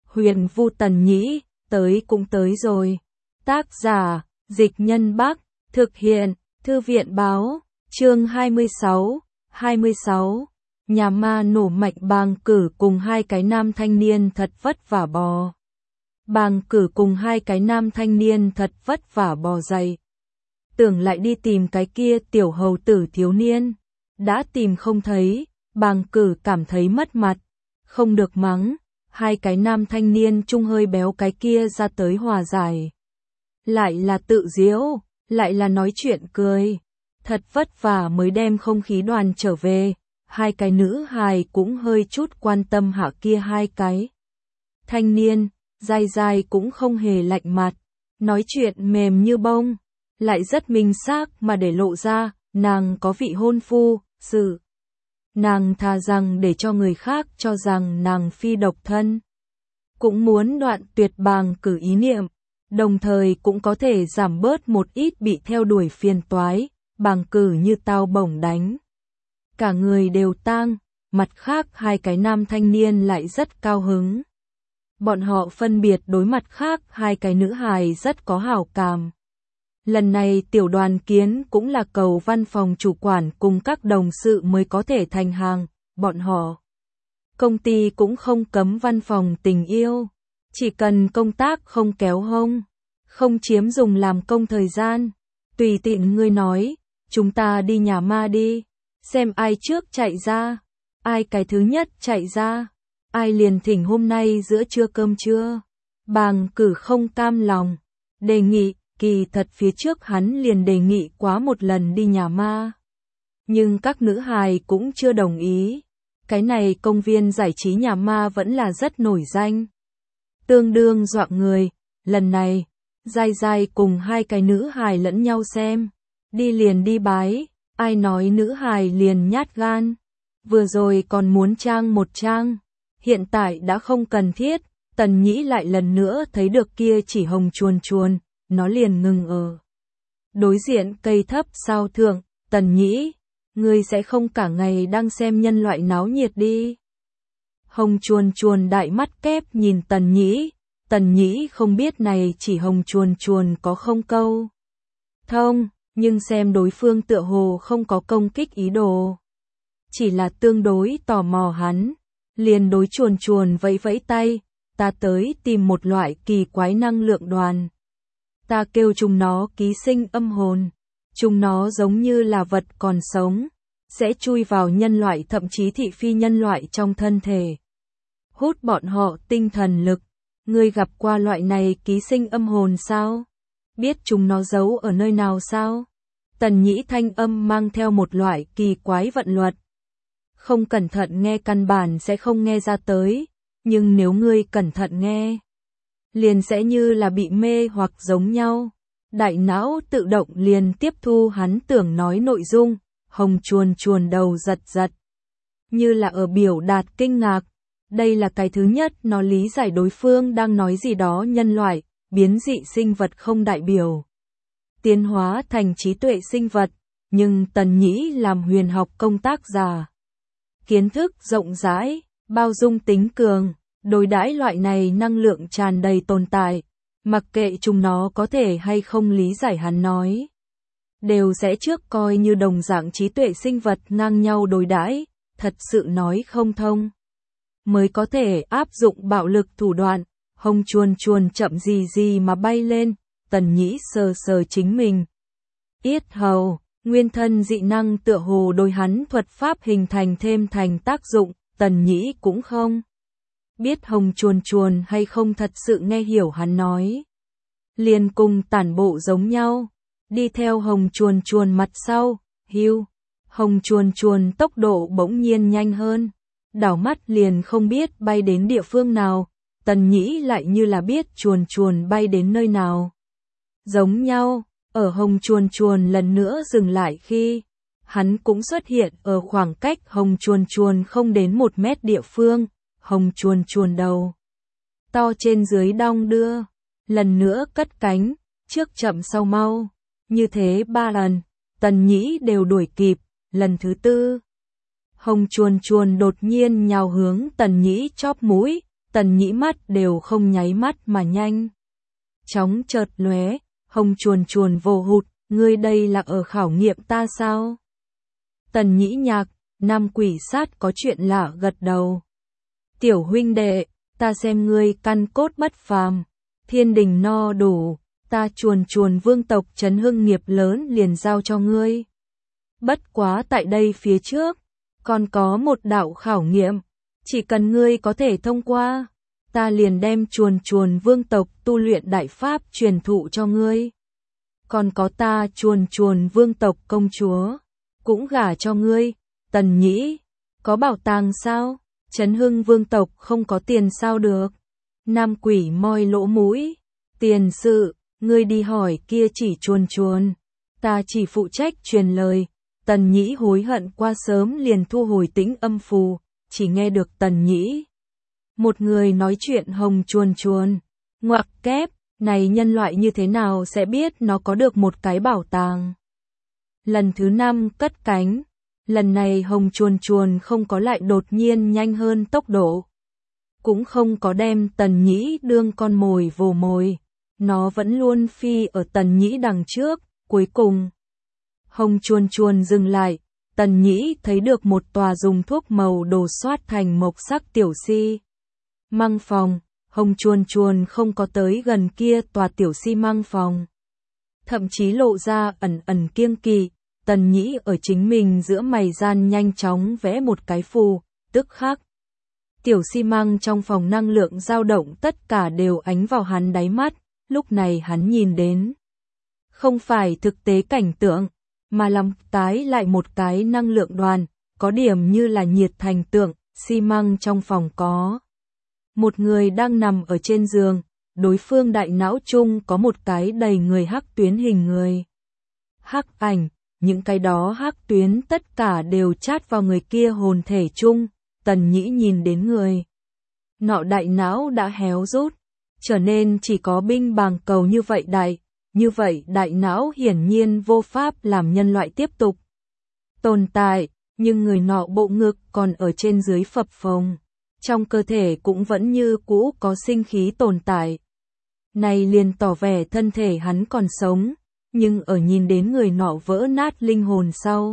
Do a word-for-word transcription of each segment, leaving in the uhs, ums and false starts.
Huyền Vu Tần Nhĩ, tới cũng tới rồi. Tác giả, Dịch Nhân Bắc, thực hiện, Thư viện Báo, chương hai mươi sáu, hai mươi sáu. Nhà ma nổ mạnh Bàng Cử cùng hai cái nam thanh niên thật vất vả bò. Bàng Cử cùng hai cái nam thanh niên thật vất vả bò dậy. Tưởng lại đi tìm cái kia tiểu hầu tử thiếu niên. Đã tìm không thấy, Bàng Cử cảm thấy mất mặt. Không được mắng, hai cái nam thanh niên trung hơi béo cái kia ra tới hòa giải. Lại là tự giễu, lại là nói chuyện cười. Thật vất vả mới đem không khí đoàn trở về. Hai cái nữ hài cũng hơi chút quan tâm hạ kia hai cái. Thanh niên, dai dai cũng không hề lạnh mặt. Nói chuyện mềm như bông. Lại rất minh xác mà để lộ ra, nàng có vị hôn phu, sự. Nàng thà rằng để cho người khác cho rằng nàng phi độc thân. Cũng muốn đoạn tuyệt Bàng Cử ý niệm, đồng thời cũng có thể giảm bớt một ít bị theo đuổi phiền toái, Bàng Cử như tao bổng đánh. Cả người đều tang, mặt khác hai cái nam thanh niên lại rất cao hứng. Bọn họ phân biệt đối mặt khác hai cái nữ hài rất có hảo cảm. Lần này tiểu đoàn kiến cũng là cầu văn phòng chủ quản cùng các đồng sự mới có thể thành hàng, bọn họ. Công ty cũng không cấm văn phòng tình yêu, chỉ cần công tác không kéo hông, không chiếm dùng làm công thời gian. Tùy tiện ngươi nói, chúng ta đi nhà ma đi, xem ai trước chạy ra, ai cái thứ nhất chạy ra, ai liền thỉnh hôm nay giữa trưa cơm trưa. Bàng Cử không cam lòng, đề nghị. Kỳ thật phía trước hắn liền đề nghị quá một lần đi nhà ma. Nhưng các nữ hài cũng chưa đồng ý. Cái này công viên giải trí nhà ma vẫn là rất nổi danh. Tương đương dọa người, lần này, dai dai cùng hai cái nữ hài lẫn nhau xem. Đi liền đi bái, ai nói nữ hài liền nhát gan. Vừa rồi còn muốn trang một trang, hiện tại đã không cần thiết. Tần Nhĩ lại lần nữa thấy được kia chỉ hồng chuồn chuồn. Nó liền ngừng ở đối diện cây thấp sao thượng. Tần Nhĩ, ngươi sẽ không cả ngày đang xem nhân loại náo nhiệt đi. Hồng chuồn chuồn đại mắt kép nhìn Tần Nhĩ. Tần Nhĩ không biết này chỉ hồng chuồn chuồn có không câu thông, nhưng xem đối phương tựa hồ không có công kích ý đồ, chỉ là tương đối tò mò hắn, liền đối chuồn chuồn vẫy vẫy tay. Ta tới tìm một loại kỳ quái năng lượng đoàn. Ta kêu chúng nó ký sinh âm hồn. Chúng nó giống như là vật còn sống, sẽ chui vào nhân loại thậm chí thị phi nhân loại trong thân thể, hút bọn họ tinh thần lực. Ngươi gặp qua loại này ký sinh âm hồn sao? Biết chúng nó giấu ở nơi nào sao? Tần Nhĩ thanh âm mang theo một loại kỳ quái vận luật. Không cẩn thận nghe căn bản sẽ không nghe ra tới, nhưng nếu ngươi cẩn thận nghe, liền sẽ như là bị mê hoặc giống nhau. Đại não tự động liền tiếp thu hắn tưởng nói nội dung. Hồng chuồn chuồn đầu giật giật, như là ở biểu đạt kinh ngạc. Đây là cái thứ nhất nó lý giải đối phương đang nói gì đó. Nhân loại, biến dị sinh vật không đại biểu tiến hóa thành trí tuệ sinh vật, nhưng Tần Nhĩ làm huyền học công tác giả, kiến thức rộng rãi, bao dung tính cường. Đối đãi loại này năng lượng tràn đầy tồn tại, mặc kệ chúng nó có thể hay không lý giải hắn nói, đều sẽ trước coi như đồng dạng trí tuệ sinh vật ngang nhau đối đãi. Thật sự nói không thông, mới có thể áp dụng bạo lực thủ đoạn. Hồng chuồn chuồn chậm gì gì mà bay lên. Tần Nhĩ sờ sờ chính mình yết hầu, nguyên thân dị năng tựa hồ đối hắn thuật pháp hình thành thêm thành tác dụng. Tần Nhĩ cũng không biết hồng chuồn chuồn hay không thật sự nghe hiểu hắn nói, liền cùng tản bộ giống nhau, đi theo hồng chuồn chuồn mặt sau. Hưu, hồng chuồn chuồn tốc độ bỗng nhiên nhanh hơn, đảo mắt liền không biết bay đến địa phương nào. Tần Nhĩ lại như là biết chuồn chuồn bay đến nơi nào giống nhau. Ở hồng chuồn chuồn lần nữa dừng lại khi, hắn cũng xuất hiện ở khoảng cách hồng chuồn chuồn không đến một mét địa phương. Hồng chuồn chuồn đầu to trên dưới đong đưa, lần nữa cất cánh, trước chậm sau mau, như thế ba lần, Tần Nhĩ đều đuổi kịp. Lần thứ tư, hồng chuồn chuồn đột nhiên nhào hướng Tần Nhĩ chóp mũi, Tần Nhĩ mắt đều không nháy mắt mà nhanh chóng chợt lóe, Hồng chuồn chuồn vồ hụt, ngươi đây là ở khảo nghiệm ta sao? Tần Nhĩ nhạc, Nam quỷ sát có chuyện lạ gật đầu. Tiểu huynh đệ, ta xem ngươi căn cốt bất phàm, thiên đình no đủ, ta chuồn chuồn vương tộc trấn hưng nghiệp lớn liền giao cho ngươi. Bất quá tại đây phía trước, còn có một đạo khảo nghiệm, chỉ cần ngươi có thể thông qua, ta liền đem chuồn chuồn vương tộc tu luyện đại pháp truyền thụ cho ngươi. Còn có ta chuồn chuồn vương tộc công chúa, cũng gả cho ngươi. Tần Nhĩ, có bảo tàng sao? Trấn hưng vương tộc không có tiền sao được? Nam quỷ moi lỗ mũi, tiền sự, ngươi đi hỏi kia chỉ chuồn chuồn, ta chỉ phụ trách truyền lời. Tần Nhĩ hối hận qua sớm liền thu hồi tĩnh âm phù, chỉ nghe được Tần Nhĩ một người nói chuyện hồng chuồn chuồn, ngoặc kép, này nhân loại như thế nào sẽ biết nó có được một cái bảo tàng. Lần thứ năm cất cánh, lần này hồng chuồn chuồn không có lại đột nhiên nhanh hơn tốc độ, cũng không có đem Tần Nhĩ đương con mồi vồ mồi, nó vẫn luôn phi ở Tần Nhĩ đằng trước. Cuối cùng, hồng chuồn chuồn dừng lại, Tần Nhĩ thấy được một tòa dùng thuốc màu đồ xoát thành mộc sắc tiểu xi măng phòng. Hồng chuồn chuồn không có tới gần kia tòa tiểu xi măng phòng, thậm chí lộ ra ẩn ẩn kiêng kỵ. Tần Nhĩ ở chính mình giữa mày gian nhanh chóng vẽ một cái phù, tức khắc tiểu xi măng trong phòng năng lượng dao động tất cả đều ánh vào hắn đáy mắt. Lúc này hắn nhìn đến không phải thực tế cảnh tượng, mà làm tái lại một cái năng lượng đoàn, có điểm như là nhiệt thành tượng. Xi măng trong phòng có một người đang nằm ở trên giường, đối phương đại não chung có một cái đầy người hắc tuyến hình người. Hắc ảnh, những cái đó hắc tuyến tất cả đều chát vào người kia hồn thể chung. Tần Nhĩ nhìn đến người nọ đại não đã héo rút, trở nên chỉ có binh bàng cầu như vậy đại, như vậy đại não hiển nhiên vô pháp làm nhân loại tiếp tục tồn tại, nhưng người nọ bộ ngực còn ở trên dưới phập phồng, trong cơ thể cũng vẫn như cũ có sinh khí tồn tại. Này liền tỏ vẻ thân thể hắn còn sống, nhưng ở nhìn đến người nọ vỡ nát linh hồn sau,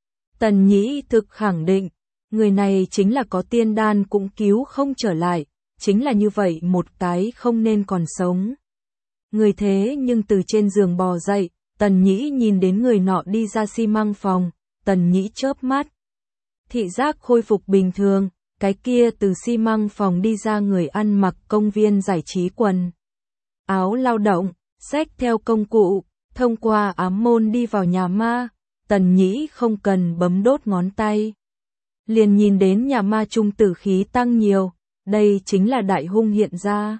Tần Nhĩ thực khẳng định, người này chính là có tiên đan cũng cứu không trở lại, chính là như vậy một cái không nên còn sống. Người thế nhưng từ trên giường bò dậy, Tần Nhĩ nhìn đến người nọ đi ra xi măng phòng, Tần Nhĩ chớp mắt. Thị giác khôi phục bình thường, cái kia từ xi măng phòng đi ra người ăn mặc công viên giải trí quần áo lao động, xách theo công cụ, thông qua ám môn đi vào nhà ma. Tần Nhĩ không cần bấm đốt ngón tay, liền nhìn đến nhà ma trung tử khí tăng nhiều, đây chính là đại hung hiện ra.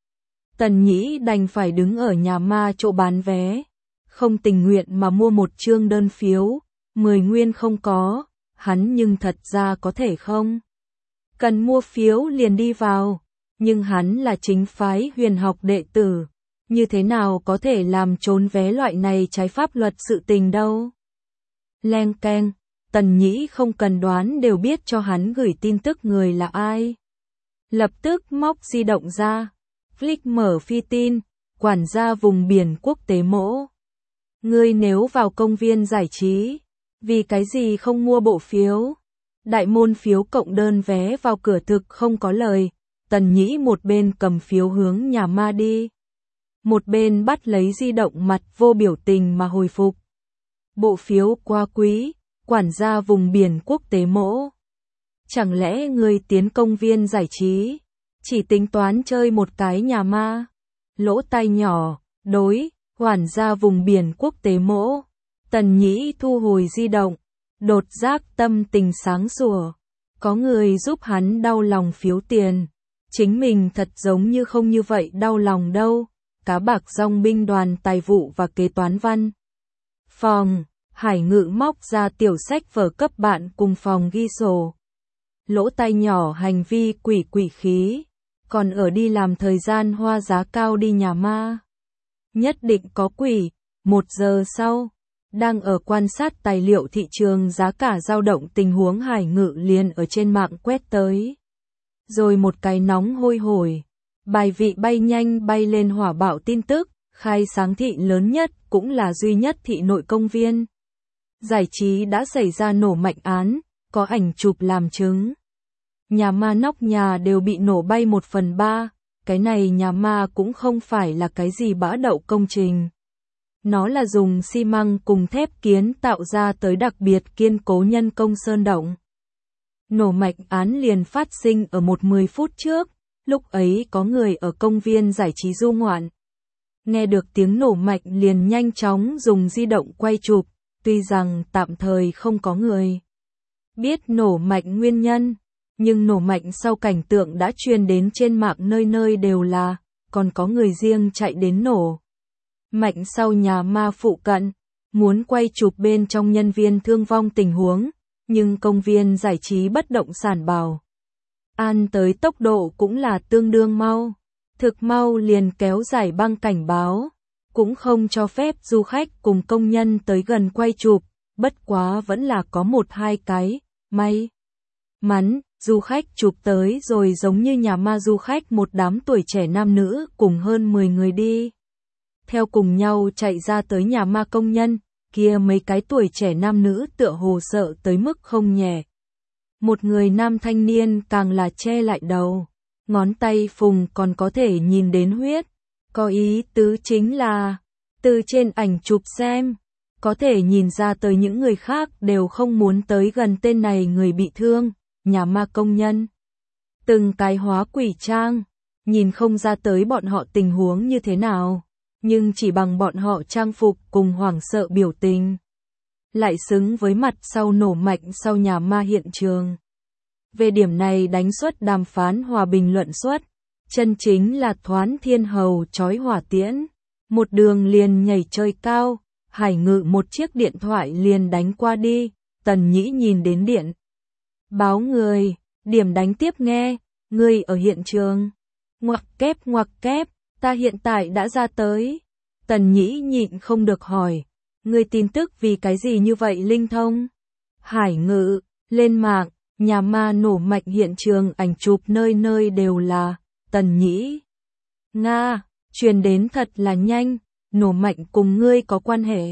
Tần Nhĩ đành phải đứng ở nhà ma chỗ bán vé, không tình nguyện mà mua một chương đơn phiếu, mười nguyên không có, hắn nhưng thật ra có thể không cần mua phiếu liền đi vào, nhưng hắn là chính phái huyền học đệ tử, như thế nào có thể làm trốn vé loại này trái pháp luật sự tình đâu. Leng keng, Tần Nhĩ không cần đoán đều biết cho hắn gửi tin tức người là ai. Lập tức móc di động ra, click mở phi tin, quản gia vùng biển quốc tế mỗ. Ngươi nếu vào công viên giải trí, vì cái gì không mua bộ phiếu? Đại môn phiếu cộng đơn vé vào cửa thực không có lời. Tần Nhĩ một bên cầm phiếu hướng nhà ma đi, một bên bắt lấy di động mặt vô biểu tình mà hồi phục. Bộ phiếu quá quý, quản gia vùng biển quốc tế mỗ. Chẳng lẽ ngươi tiến công viên giải trí, chỉ tính toán chơi một cái nhà ma? Lỗ tai nhỏ, đối, quản gia vùng biển quốc tế mỗ. Tần Nhĩ thu hồi di động, đột giác tâm tình sáng sủa. Có người giúp hắn đau lòng phiếu tiền. Chính mình thật giống như không như vậy đau lòng đâu. Cá bạc dòng binh đoàn tài vụ và kế toán văn phòng, Hải Ngự móc ra tiểu sách vở cấp bạn cùng phòng ghi sổ. Lỗ tai nhỏ hành vi quỷ quỷ khí, còn ở đi làm thời gian hoa giá cao đi nhà ma. Nhất định có quỷ. Một giờ sau, đang ở quan sát tài liệu thị trường giá cả dao động tình huống Hải Ngự liền ở trên mạng quét tới. Rồi một cái nóng hôi hổi. Bài vị bay nhanh bay lên hỏa bạo tin tức, khai sáng thị lớn nhất cũng là duy nhất thị nội công viên giải trí đã xảy ra nổ mạnh án, có ảnh chụp làm chứng. Nhà ma nóc nhà đều bị nổ bay một phần ba, cái này nhà ma cũng không phải là cái gì bã đậu công trình. Nó là dùng xi măng cùng thép kiến tạo ra tới đặc biệt kiên cố nhân công sơn động. Nổ mạnh án liền phát sinh ở một mười phút trước, lúc ấy có người ở công viên giải trí du ngoạn. Nghe được tiếng nổ mạnh liền nhanh chóng dùng di động quay chụp, tuy rằng tạm thời không có người biết nổ mạnh nguyên nhân, nhưng nổ mạnh sau cảnh tượng đã truyền đến trên mạng nơi nơi đều là, còn có người riêng chạy đến nổ mạnh sau nhà ma phụ cận, muốn quay chụp bên trong nhân viên thương vong tình huống, nhưng công viên giải trí bất động sản bảo an tới tốc độ cũng là tương đương mau, thực mau liền kéo giải băng cảnh báo, cũng không cho phép du khách cùng công nhân tới gần quay chụp, bất quá vẫn là có một hai cái, may mắn, du khách chụp tới rồi giống như nhà ma du khách một đám tuổi trẻ nam nữ cùng hơn mười người đi. Theo cùng nhau chạy ra tới nhà ma công nhân, kia mấy cái tuổi trẻ nam nữ tựa hồ sợ tới mức không nhẹ. Một người nam thanh niên càng là che lại đầu, ngón tay phùng còn có thể nhìn đến huyết, có ý tứ chính là, từ trên ảnh chụp xem, có thể nhìn ra tới những người khác đều không muốn tới gần tên này người bị thương, nhà ma công nhân. Từng cái hóa quỷ trang, nhìn không ra tới bọn họ tình huống như thế nào, nhưng chỉ bằng bọn họ trang phục cùng hoảng sợ biểu tình, lại xứng với mặt sau nổ mạnh sau nhà ma hiện trường. Về điểm này đánh suất đàm phán hòa bình luận suất, chân chính là thoán thiên hầu chói hỏa tiễn, một đường liền nhảy trời cao, Hải Ngự một chiếc điện thoại liền đánh qua đi, Tần Nhĩ nhìn đến điện báo người, điểm đánh tiếp nghe, ngươi ở hiện trường. Ngoặc kép ngoặc kép, ta hiện tại đã ra tới. Tần Nhĩ nhịn không được hỏi, ngươi tin tức vì cái gì như vậy linh thông? Hải Ngự, lên mạng, nhà ma nổ mạnh hiện trường ảnh chụp nơi nơi đều là, Tần Nhĩ. Nga, truyền đến thật là nhanh, nổ mạnh cùng ngươi có quan hệ.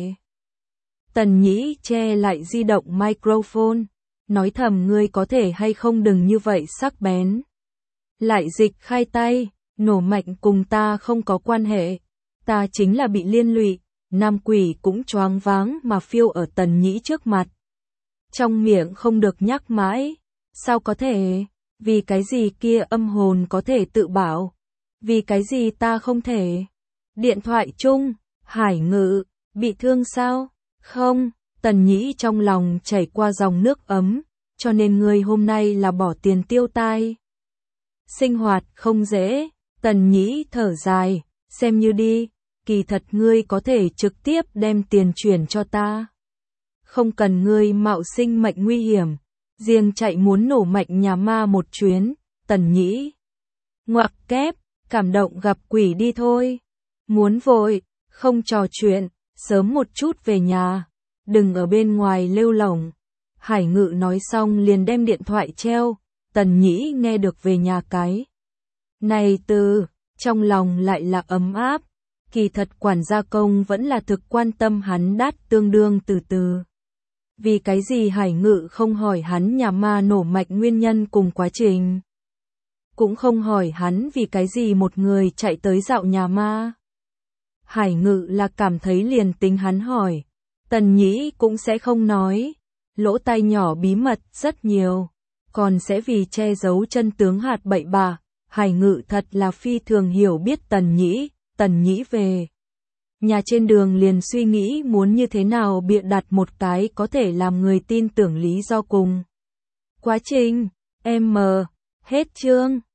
Tần Nhĩ che lại di động microphone, nói thầm ngươi có thể hay không đừng như vậy sắc bén. Lại dịch khai tay, nổ mạnh cùng ta không có quan hệ, ta chính là bị liên lụy, nam quỷ cũng choáng váng mà phiêu ở Tần Nhĩ trước mặt. Trong miệng không được nhắc mãi, sao có thể, vì cái gì kia âm hồn có thể tự bảo, vì cái gì ta không thể. Điện thoại chung, Hải Ngự, bị thương sao? Không, Tần Nhĩ trong lòng chảy qua dòng nước ấm, cho nên ngươi hôm nay là bỏ tiền tiêu tai. Sinh hoạt không dễ, Tần Nhĩ thở dài, xem như đi, kỳ thật ngươi có thể trực tiếp đem tiền chuyển cho ta. Không cần ngươi mạo sinh mệnh nguy hiểm, riêng chạy muốn nổ mạnh nhà ma một chuyến, Tần Nhĩ. Ngoặc kép, cảm động gặp quỷ đi thôi. Muốn vội, không trò chuyện, sớm một chút về nhà, đừng ở bên ngoài lêu lổng. Hải Ngự nói xong liền đem điện thoại treo, Tần Nhĩ nghe được về nhà cái này từ, trong lòng lại là ấm áp, kỳ thật quản gia công vẫn là thực quan tâm hắn đắt tương đương từ từ. Vì cái gì Hải Ngự không hỏi hắn nhà ma nổ mạnh nguyên nhân cùng quá trình, cũng không hỏi hắn vì cái gì một người chạy tới dạo nhà ma. Hải Ngự là cảm thấy liền tính hắn hỏi, Tần Nhĩ cũng sẽ không nói, lỗ tai nhỏ bí mật rất nhiều, còn sẽ vì che giấu chân tướng hạt bậy bạ. Hải Ngự thật là phi thường hiểu biết Tần Nhĩ, Tần Nhĩ về nhà trên đường liền suy nghĩ muốn như thế nào bịa đặt một cái có thể làm người tin tưởng lý do cùng quá trình. M. Hết chương.